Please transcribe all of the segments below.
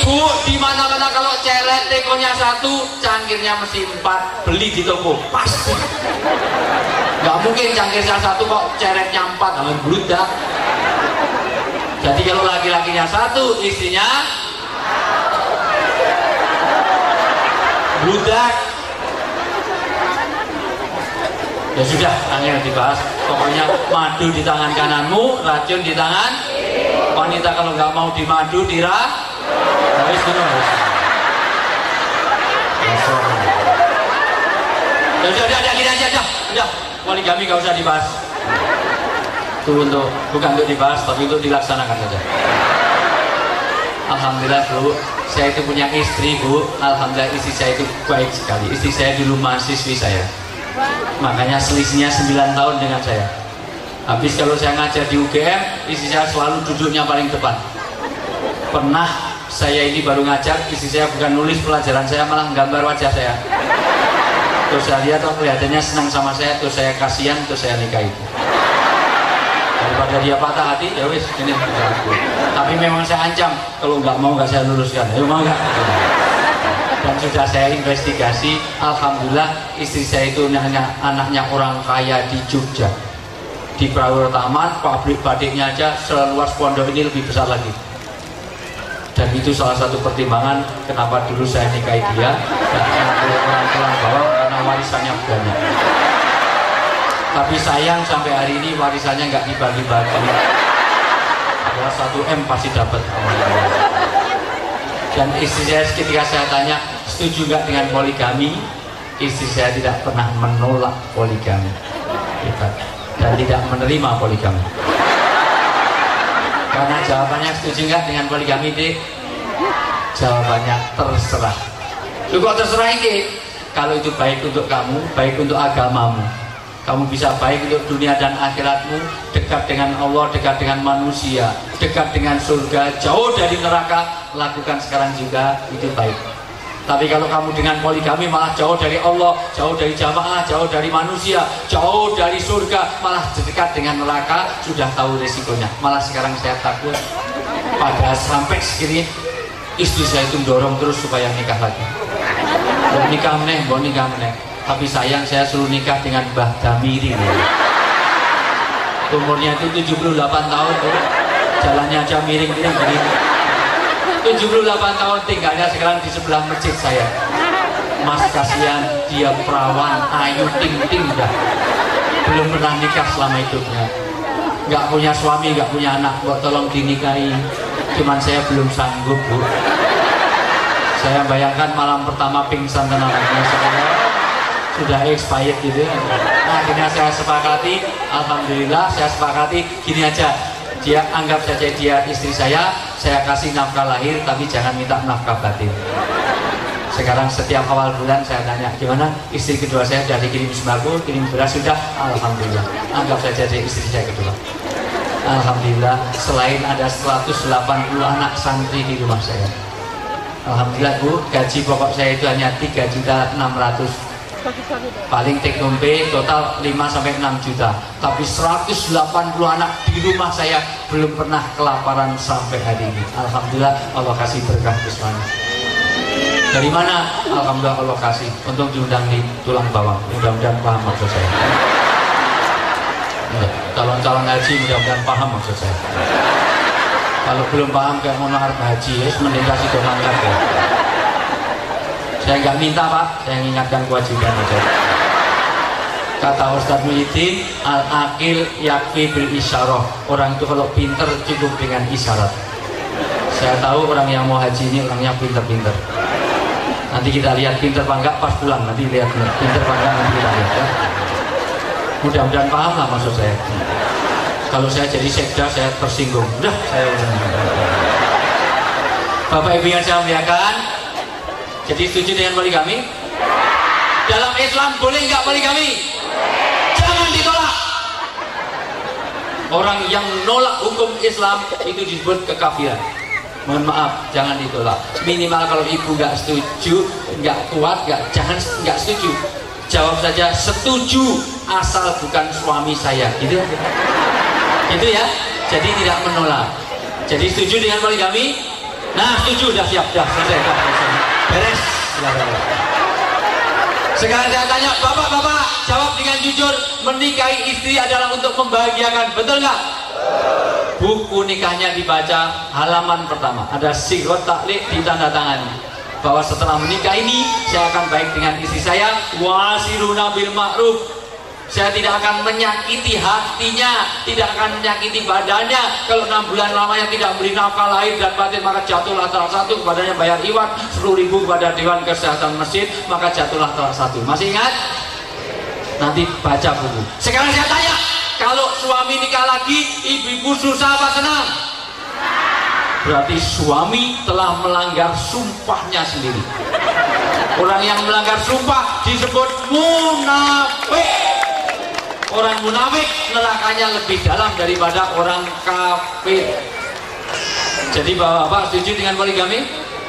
Bu, di mana-mana kalau ceret tekonya 1, cangkirnya mesti 4, beli di toko pasti. Nggak mungkin cangkirnya 1 kok ceretnya 4, namanya bludak. Jadi kalau laki-lakinya 1, istrinya bludak. Ya sudah, angin dibahas. Pokoknya madu di tangan kananmu, racun di tangan wanita. Kalau nggak mau dimadu, habis benar. Udah, gini aja, udah. Poligami nggak usah dibahas. Itu bukan untuk dibahas, tapi untuk dilaksanakan saja. Alhamdulillah Bu, saya itu punya istri Bu. Alhamdulillah istri saya itu baik sekali. Istri saya dulu mahasiswi saya, makanya selisihnya 9 tahun dengan saya. Habis kalau saya ngajar di UGM, istri saya selalu duduknya paling depan. Pernah saya ini baru ngajar, istri saya bukan nulis pelajaran saya, malah gambar wajah saya. Terus saya lihat, kelihatannya senang sama saya, terus saya kasihan, terus saya nikahi. Daripada dia patah hati, ya wis, ini aku. Tapi memang saya ancam, kalau nggak mau nggak saya luluskan. Ayo mau nggak? Dan sudah saya investigasi, alhamdulillah istri saya itu anaknya orang kaya di Jogja. Di Purwokerto, pabrik batiknya aja seluas pondok ini lebih besar lagi. Dan itu salah satu pertimbangan kenapa dulu saya nikahi dia. Dan orang tulang bawang karena warisannya banyak. Tapi sayang sampai hari ini warisannya nggak dibagi-bagi. Adalah 1 M pasti dapat. Dan istri saya ketika saya tanya setuju nggak dengan poligami, istri saya tidak pernah menolak poligami dan tidak menerima poligami. Karena jawabannya setuju nggak dengan poligami, Dik? Jawabannya terserah. Lu kok terserah ini? Kalau itu baik untuk kamu, baik untuk agamamu, kamu bisa baik untuk dunia dan akhiratmu, dekat dengan Allah, dekat dengan manusia, dekat dengan surga, jauh dari neraka, lakukan sekarang juga, itu baik. Tapi kalau kamu dengan poligami malah jauh dari Allah, jauh dari jamaah, jauh dari manusia, jauh dari surga, malah dekat dengan neraka, sudah tahu resikonya. Malah sekarang saya takut, pada sampai segini istri saya itu dorong terus supaya nikah lagi. Mau nikah meneh. Tapi sayang saya suruh nikah dengan Mbah Damiri. Umurnya itu 78 tahun, jalannya aja miring-miring begini. 78 tahun tinggalnya sekarang di sebelah masjid saya. Mas kasihan, dia perawan, ayu ting-ting dah. Belum pernah nikah selama hidupnya. Nggak punya suami, nggak punya anak, kok tolong dinikahi. Cuman saya belum sanggup Bu. Saya bayangkan malam pertama pingsan tenaganya sudah expired gitu. Nah, akhirnya saya sepakati, alhamdulillah saya sepakati gini aja. Dia anggap saja dia istri saya kasih nafkah lahir, tapi jangan minta nafkah batin. Sekarang setiap awal bulan saya tanya, gimana istri kedua saya sudah dikirim sembako, kirim beras sudah, alhamdulillah. Anggap saja dia istri saya kedua. Alhamdulillah, selain ada 180 anak santri di rumah saya. Alhamdulillah Bu, gaji pokok saya itu hanya 3.600.000. Paling take home pay total 5-6 juta. Tapi 180 anak di rumah saya belum pernah kelaparan sampai hari ini. Alhamdulillah Allah kasih berkah semuanya. Dari mana? Alhamdulillah Allah kasih. Untuk diundang di tulang bawang. Mudah-mudahan paham maksud saya. Calon-calon haji mudah-mudahan paham maksud saya. Kalau belum paham kayak mau harap haji, mending kasih doang ya. Saya nggak minta Pak, saya mengingatkan kewajiban aja. Kata Ustadz Muhyiddin, al-aqil yakfi bil isyarah. Orang itu kalau pinter cukup dengan isyarat. Saya tahu orang yang mau haji ini orangnya pinter-pinter. Nanti kita lihat pinter apa enggak pas pulang, nanti lihat pinter apa enggak nanti kita lihat ya. Mudah-mudahan paham lah maksud saya. Kalau saya jadi sekda saya tersinggung. Udah saya Bapak Ibu yang saya muliakan, jadi setuju dengan poligami? Dalam Islam boleh nggak poligami? Jangan ditolak. Orang yang nolak hukum Islam itu disebut kekafiran. Mohon maaf, jangan ditolak. Minimal kalau ibu nggak setuju, nggak kuat, nggak setuju. Jawab saja setuju asal bukan suami saya. Gitu ya. Jadi tidak menolak. Jadi setuju dengan poligami? Nah, setuju, dah siap, dah selesai, dah selesai. Beres. Sekarang saya tanya, bapak-bapak, jawab dengan jujur, menikahi istri adalah untuk membahagiakan, betul nggak? Buku nikahnya dibaca, halaman pertama ada sighah taklid ditandatangani bahwa setelah menikah ini saya akan baik dengan istri saya, wasiruna bil ma'ruf. Saya tidak akan menyakiti hatinya, tidak akan menyakiti badannya. Kalau 6 bulan lamanya tidak beri nafkah lahir dan batin, maka jatuhlah talak 1, kepadanya bayar iwan 10.000 kepada Dewan Kesehatan Masjid, maka jatuhlah talak 1. Masih ingat? Nanti baca buku. Sekarang saya tanya, kalau suami nikah lagi, ibu-ibu susah apa senang? Berarti suami telah melanggar sumpahnya sendiri. Orang yang melanggar sumpah disebut munafik. Orang munafik nerakanya lebih dalam daripada orang kafir. Jadi bapak setuju dengan poligami?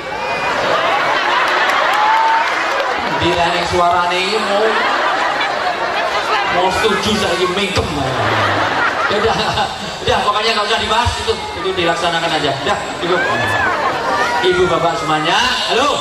Di lain suara nih mau setuju saya mingkem. Udah pokoknya nggak usah dibahas, itu dilaksanakan aja. Udah cukup. Ibu bapak semuanya, halo.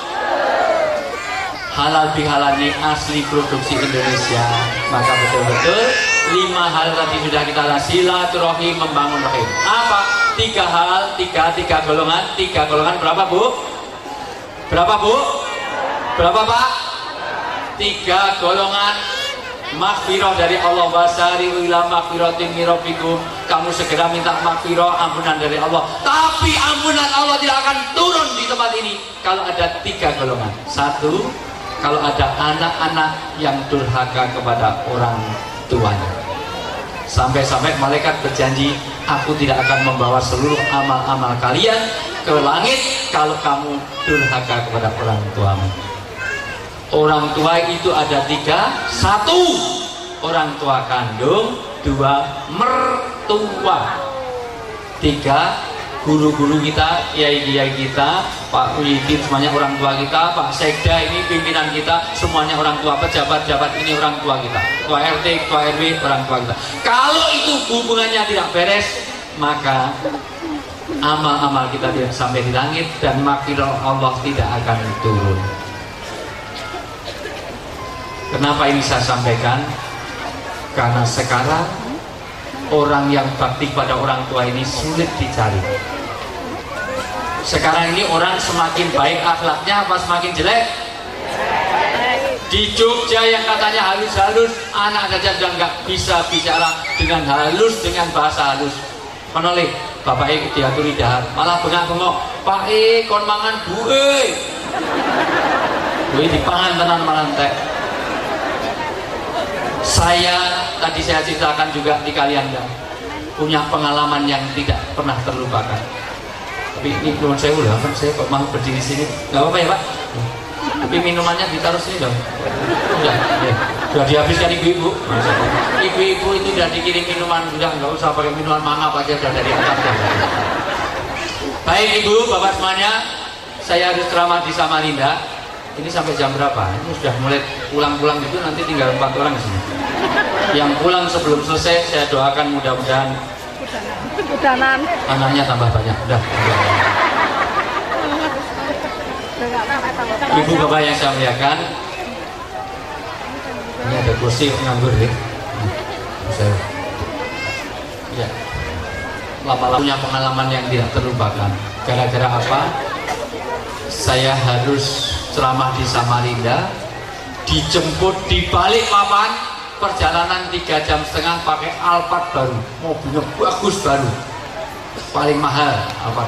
Halal bihalal ini asli produksi Indonesia. Maka betul-betul 5 hal tadi sudah kita lakukan. Silaturahim, membangun rahim. Apa? 3 hal, 3 golongan. 3 golongan berapa bu? Berapa bu? Berapa pak? 3 golongan. Maghfirah dari Allah, wasari'u ila maghfiratin min rabbikum. Kamu segera minta maghfirah, ampunan dari Allah. Tapi ampunan Allah tidak akan turun di tempat ini kalau ada 3 golongan. 1, kalau ada anak-anak yang durhaka kepada orang tuanya. Sampai-sampai malaikat berjanji, aku tidak akan membawa seluruh amal-amal kalian ke langit kalau kamu durhaka kepada orang tuamu. Orang tua itu ada 3. 1, orang tua kandung. 2, mertua. 3, guru-guru kita, kiai-kiai kita, Pak Wihidin semuanya orang tua kita, Pak Sekda ini pimpinan kita, semuanya orang tua, pejabat-pejabat ini orang tua kita, ketua RT, ketua RW, orang tua kita. Kalau itu hubungannya tidak beres, maka amal-amal kita tidak sampai di langit dan maghfirah Allah tidak akan turun. Kenapa ini saya sampaikan? Karena sekarang orang yang bakti pada orang tua ini sulit dicari. Sekarang ini orang semakin baik akhlaknya apa semakin jelek? Di Jogja yang katanya halus-halus, anak saja sudah nggak bisa bicara dengan halus, dengan bahasa halus. Menoleh, bapak diaturi dahar, malah bengak-bengok. Pak kon mangan buwe. Buwe dipangan tenan malah entek. Saya tadi saya ceritakan juga di kalian punya pengalaman yang tidak pernah terlupakan. Tapi ini belum saya udah kan saya kok mau berdiri sini. Gak apa-apa ya pak. Tapi minumannya ditaruh sini dong. Sudah dihabiskan ibu-ibu. Ibu-ibu itu sudah dikirim minuman, sudah nggak usah pakai minuman mangap aja, sudah dari atas. Baik ibu, bapak semuanya, saya harus ceramah di Samarinda. Ini sampai jam berapa? Ini sudah mulai pulang-pulang gitu, nanti tinggal 4 orang di sini. Yang pulang sebelum selesai, saya doakan mudah-mudahan anaknya tambah banyak. Udah. Ibu bapak yang saya muliakan, ini ada kursi nganggur ya. Ya. Lama-lama punya pengalaman yang tidak terlupakan. Gara-gara apa? Saya harus ceramah di Samarinda, dijemput di balik papan, perjalanan 3,5 jam pakai Alphard baru, mobilnya bagus baru, paling mahal Alphard.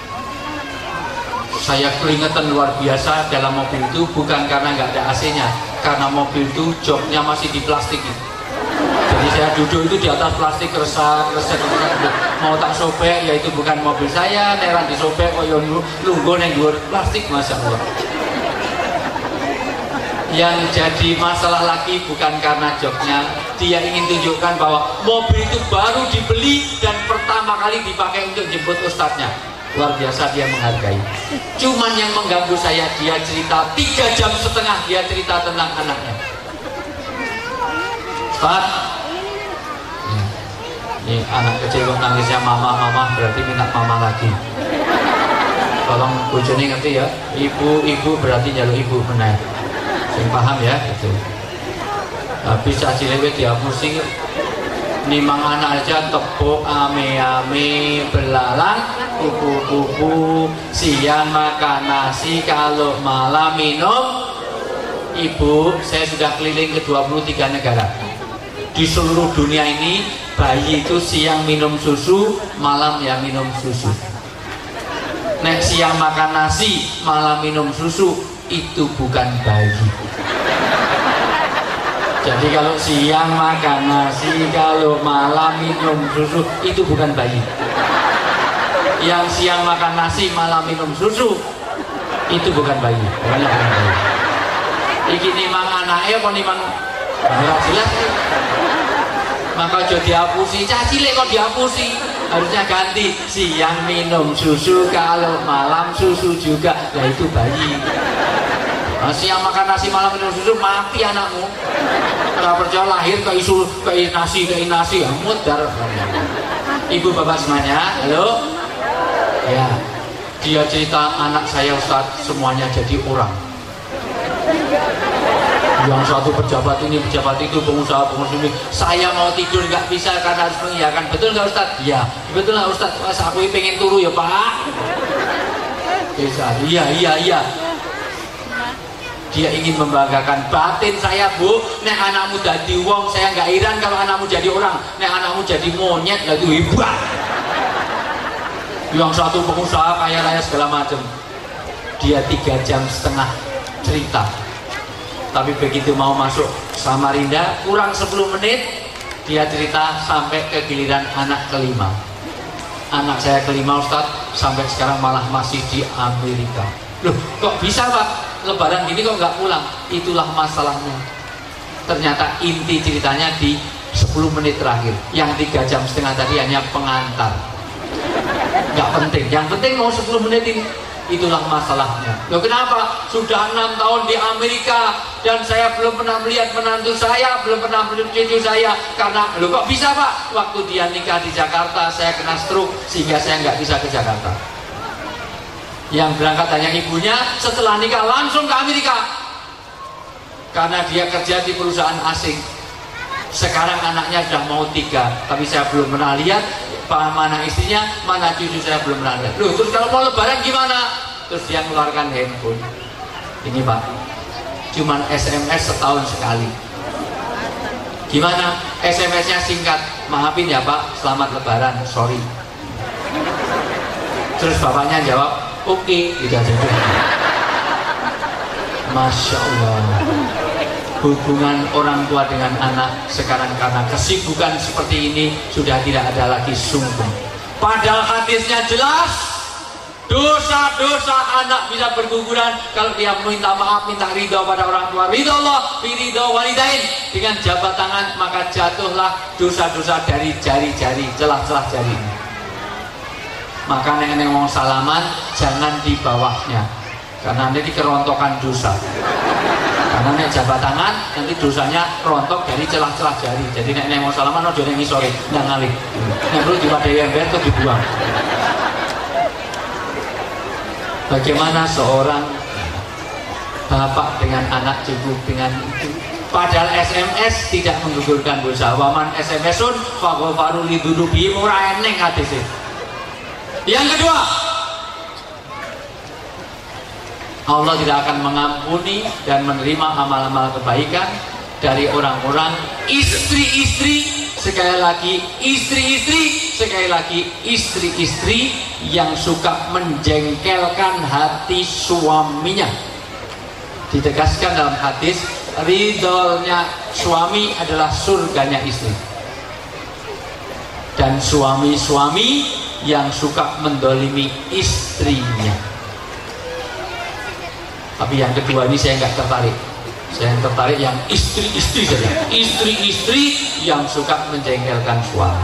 Saya keringetan luar biasa dalam mobil itu, bukan karena nggak ada AC-nya, karena mobil itu joknya masih di plastik. Jadi saya duduk itu di atas plastik, resek, mau tak sobek, ya itu bukan mobil saya, neran disobek, kok yang lungguh yang luar plastik, masya Allah. Yang jadi masalah lagi bukan karena joknya, dia ingin tunjukkan bahwa mobil itu baru dibeli dan pertama kali dipakai untuk jemput ustadznya. Luar biasa dia menghargai. Cuman yang mengganggu saya, dia cerita 3,5 jam dia cerita tentang anaknya. Ustaz, ini anak kecil kok nangisnya mama berarti minta mama lagi. Tolong bojone ngerti ya. Ibu berarti njaluk ibu meneh. Sing paham ya gitu. Habis caci lewet dihapusi. Nimang anak aja tepuk ame-ame belalang kupu-kupu, siang makan nasi, kalau malam minum. Ibu, saya sudah keliling ke 23 negara. Di seluruh dunia ini bayi itu siang minum susu, malam ya minum susu. Nek siang makan nasi, malam minum susu, itu bukan bayi. Jadi kalau siang makan nasi, kalau malam minum susu, itu bukan bayi. Yang siang makan nasi, malam minum susu, itu bukan bayi. Bukan bayi. Iki nimang anaknya apa nimang nggak jelas. Maka jadi dihapusi, caci lek kok dihapusi. Harusnya ganti, siang minum susu, kalau malam susu juga. Nah itu bayi. Nah, siang makan nasi, malam minum susu, mati anakmu. Kalau percaya lahir ke nasi, ya mudar. Ibu bapak semuanya, halo. Ya, dia cerita anak saya Ustaz semuanya jadi orang. Yang satu pejabat ini, pejabat itu, pengusaha ini. Saya mau tidur nggak bisa karena harus mengiyakan. Betul nggak Ustaz? Ya, betul nggak Ustaz? Mas aku pengen turu ya Pak. Bisa. Iya. Dia ingin membanggakan batin saya, Bu. Nek anakmu jadi wong, saya nggak iran kalau anakmu jadi orang. Nek anakmu jadi monyet, itu hebat. Yang satu pengusaha kaya raya segala macam. Dia 3,5 jam cerita. Tapi begitu mau masuk Samarinda, kurang 10 menit, dia cerita sampai ke giliran anak kelima. Anak saya kelima Ustadz, sampai sekarang malah masih di Amerika. Loh, kok bisa Pak? Lebaran gini kok nggak pulang? Itulah masalahnya. Ternyata inti ceritanya di 10 menit terakhir. Yang 3,5 jam tadi hanya pengantar. Nggak penting. Yang penting mau 10 menit ini. Itulah masalahnya. Loh kenapa? Sudah 6 tahun di Amerika dan saya belum pernah melihat menantu saya, belum pernah melihat cucu saya. Karena, loh kok bisa Pak? Waktu dia nikah di Jakarta, saya kena stroke sehingga saya nggak bisa ke Jakarta. Yang berangkat hanya ibunya, setelah nikah langsung ke Amerika karena dia kerja di perusahaan asing. Sekarang anaknya sudah mau 3, tapi saya belum pernah lihat mana istrinya, mana cucu saya belum pernah lihat. Loh, terus kalau mau lebaran gimana? Terus dia mengeluarkan handphone. Ini Pak, cuman SMS setahun sekali. Gimana? SMS-nya singkat, maafin ya Pak, selamat lebaran, sorry. Terus bapaknya jawab, oke, tidak jadi. Masya Allah. Hubungan orang tua dengan anak sekarang karena kesibukan seperti ini sudah tidak ada lagi sungguh. Padahal hadisnya jelas, dosa-dosa anak bisa berguguran kalau dia minta maaf, minta ridho pada orang tua. Ridho Allah, ridho walidain. Dengan jabat tangan maka jatuhlah dosa-dosa dari jari-jari, celah-celah jari. Maka nenek mau salaman jangan di bawahnya, karena nanti kerontokan dosa. Karena nek jabat tangan nanti dosanya rontok dari celah-celah jari. Jadi nek mau salaman ojo nek ngisore, nang ngalih. Nek perlu diwadai ember atau dibuang. Bagaimana seorang bapak dengan anak, cucu dengan itu? Padahal SMS tidak menggugurkan dosa. Waman SMS-un faghfaru lidunubi ora eneng hadise. Yang kedua, Allah tidak akan mengampuni dan menerima amal-amal kebaikan dari orang-orang istri-istri, sekali lagi istri-istri, sekali lagi istri-istri yang suka menjengkelkan hati suaminya. Ditegaskan dalam hadis, ridhonya suami adalah surganya istri. Dan suami-suami yang suka mendolimi istrinya. Tapi yang kedua ini saya nggak tertarik. Saya yang tertarik yang istri-istri saja. Istri-istri yang suka menjengkelkan suami.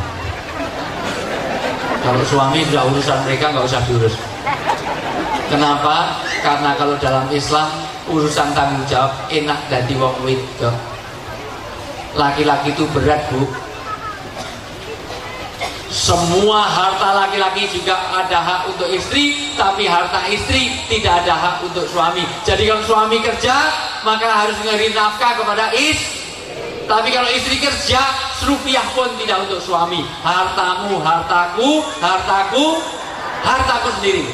Kalau suami sudah urusan mereka nggak usah diurus. Kenapa? Karena kalau dalam Islam urusan tanggung jawab enak dan wong wedok. Laki-laki itu berat Bu. Semua harta laki-laki juga ada hak untuk istri, tapi harta istri tidak ada hak untuk suami. Jadi kalau suami kerja, maka harus memberi nafkah kepada istri. Tapi kalau istri kerja, serupiah pun tidak untuk suami. Hartamu, hartaku, hartaku, hartaku sendiri.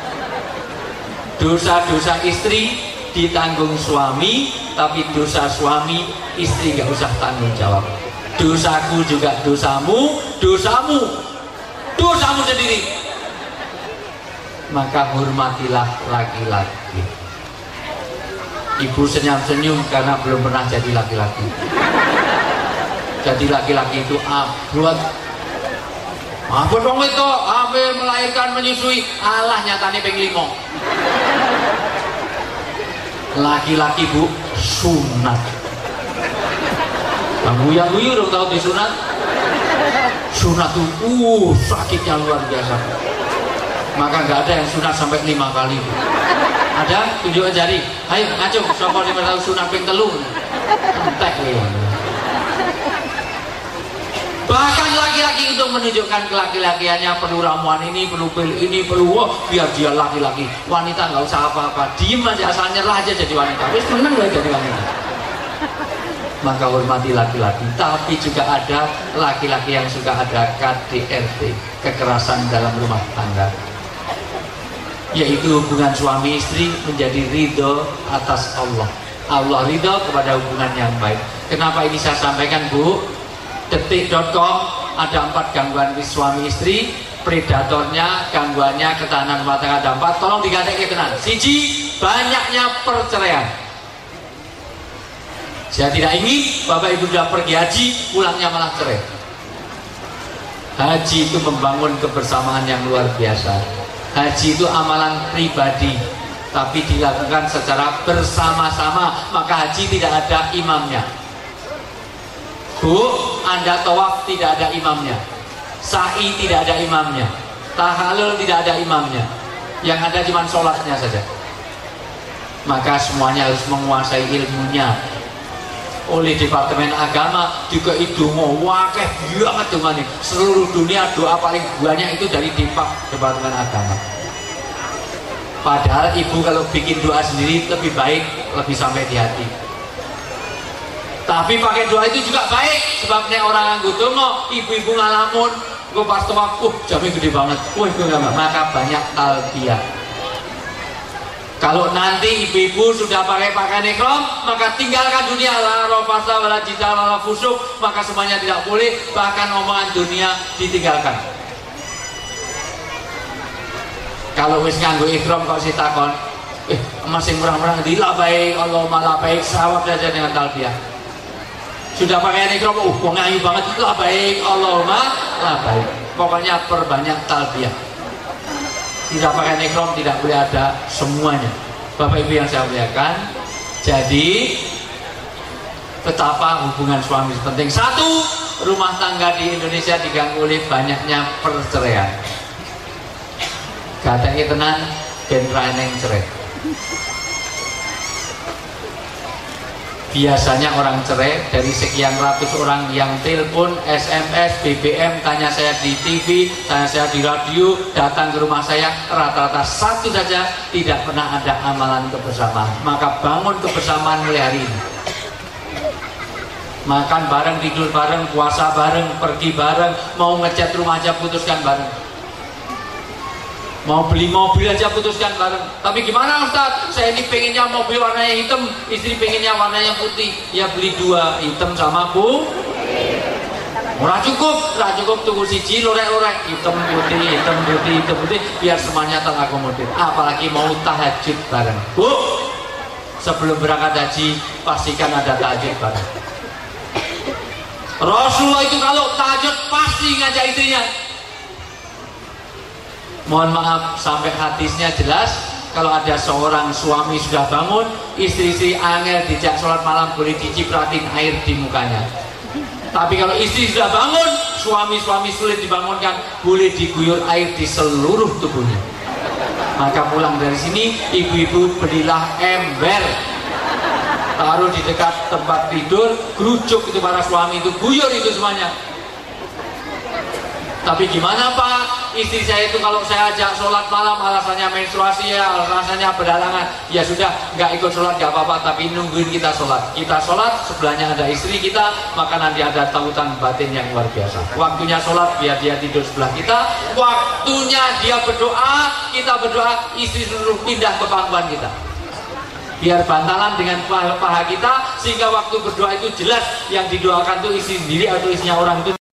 Dosa-dosa istri ditanggung suami, tapi dosa suami istri nggak usah tanggung jawab. Dosaku juga dosamu, dosamu, dosamu sendiri. Maka hormatilah laki-laki. Ibu senyum-senyum karena belum pernah jadi laki-laki. Jadi laki-laki itu abot. Abot dong itu, hampir melahirkan, menyusui. Allah nyatanya ping 5. Laki-laki bu, sunat. Kamu yang guyu dong tahu disunat. Sunat tuh sakitnya luar biasa. Maka nggak ada yang sunat sampai 5 kali. Ada? Tunjukkan jari. Ayo ngaco, siapa yang tahu sunat ping 3. Entek ya. Bahkan laki-laki untuk menunjukkan kelaki-lakiannya perlu ramuan ini, perlu pil ini, perlu biar dia laki-laki. Wanita nggak usah apa-apa, diem aja, asal nyerah aja jadi wanita. Wis menang lah jadi wanita. Maka hormati laki-laki. Tapi juga ada laki-laki yang suka ada KDRT, kekerasan dalam rumah tangga, yaitu hubungan suami istri menjadi ridho atas Allah. Allah ridho kepada hubungan yang baik. Kenapa ini saya sampaikan bu? Detik.com ada 4 gangguan suami istri. Predatornya, gangguannya, ketahanan rumah tangga ada 4. Tolong digatek tenan. Siji, banyaknya perceraian. Saya tidak ingin bapak ibu sudah pergi haji, pulangnya malah cerai. Haji itu membangun kebersamaan yang luar biasa. Haji itu amalan pribadi, tapi dilakukan secara bersama-sama. Maka haji tidak ada imamnya. Bu, Anda tawaf tidak ada imamnya. Sa'i tidak ada imamnya. Tahalul tidak ada imamnya. Yang ada cuma sholatnya saja. Maka semuanya harus menguasai ilmunya. Oleh Departemen Agama juga itu wakeh banget dengan seluruh dunia. Doa paling banyak itu dari Departemen Agama. Padahal ibu kalau bikin doa sendiri lebih baik, lebih sampai di hati. Tapi pakai doa itu juga baik, sebabnya orang nganggo donga, ibu-ibu ngalamun, gue pas tawaf, jamnya gede banget, maka banyak talbiyah. Kalau nanti ibu-ibu sudah pakai pakaian ihram, maka tinggalkan dunia, la rafasa wala jidal wala fusuk, maka semuanya tidak boleh, bahkan omongan dunia ditinggalkan. Kalau wis nganggo ihram kok si takon, masih murah-murah di la baik, Allahumma la baik, sawab saja dengan talbiyah. Sudah pakaian ihram, ngayu banget, la baik, Allahumma la baik. Pokoknya perbanyak talbiyah. Tidak pakai ihram tidak boleh ada semuanya. Bapak ibu yang saya muliakan, jadi betapa hubungan suami penting. 1, rumah tangga di Indonesia diganggu oleh banyaknya perceraian. Katanya tenan ben raeneng cerai. Biasanya orang cerai dari sekian ratus orang yang telepon, SMS, BBM, tanya saya di TV, tanya saya di radio, datang ke rumah saya, rata-rata 1 saja tidak pernah ada amalan kebersamaan. Maka bangun kebersamaan mulai hari ini. Makan bareng, tidur bareng, puasa bareng, pergi bareng, mau ngecat rumah aja putuskan bareng. Mau beli mobil aja putuskan bareng. Tapi gimana Ustaz? Saya ini pengennya mobil warnanya hitam, istri pengennya warnanya putih. Ya beli 2, hitam sama Ora cukup tuku siji lorek-lorek, hitam putih, hitam putih, hitam putih, biar semuanya terakomodir. Apalagi mau tahajud bareng. Bu, sebelum berangkat haji pastikan ada tahajud bareng. Rasulullah itu kalau tahajud pasti ngajak istrinya. Mohon maaf sampai hadisnya jelas, kalau ada seorang suami sudah bangun, istri-istri angel dijak sholat malam boleh dicipratin air di mukanya. Tapi kalau istri sudah bangun, suami-suami sulit dibangunkan, boleh diguyur air di seluruh tubuhnya. Maka pulang dari sini, ibu-ibu belilah ember, taruh di dekat tempat tidur, gerucuk itu para suami itu, guyur itu semuanya. Tapi gimana Pak, istri saya itu kalau saya ajak sholat malam alasannya menstruasi ya, alasannya berhalangan. Ya sudah, nggak ikut sholat nggak apa-apa, tapi nungguin kita sholat. Kita sholat, sebelahnya ada istri kita, maka nanti ada tautan batin yang luar biasa. Waktunya sholat biar dia tidur sebelah kita, waktunya dia berdoa, kita berdoa, istri suruh pindah ke pangkuan kita. Biar bantalan dengan paha kita, sehingga waktu berdoa itu jelas yang didoakan itu istri sendiri atau istrinya orang itu.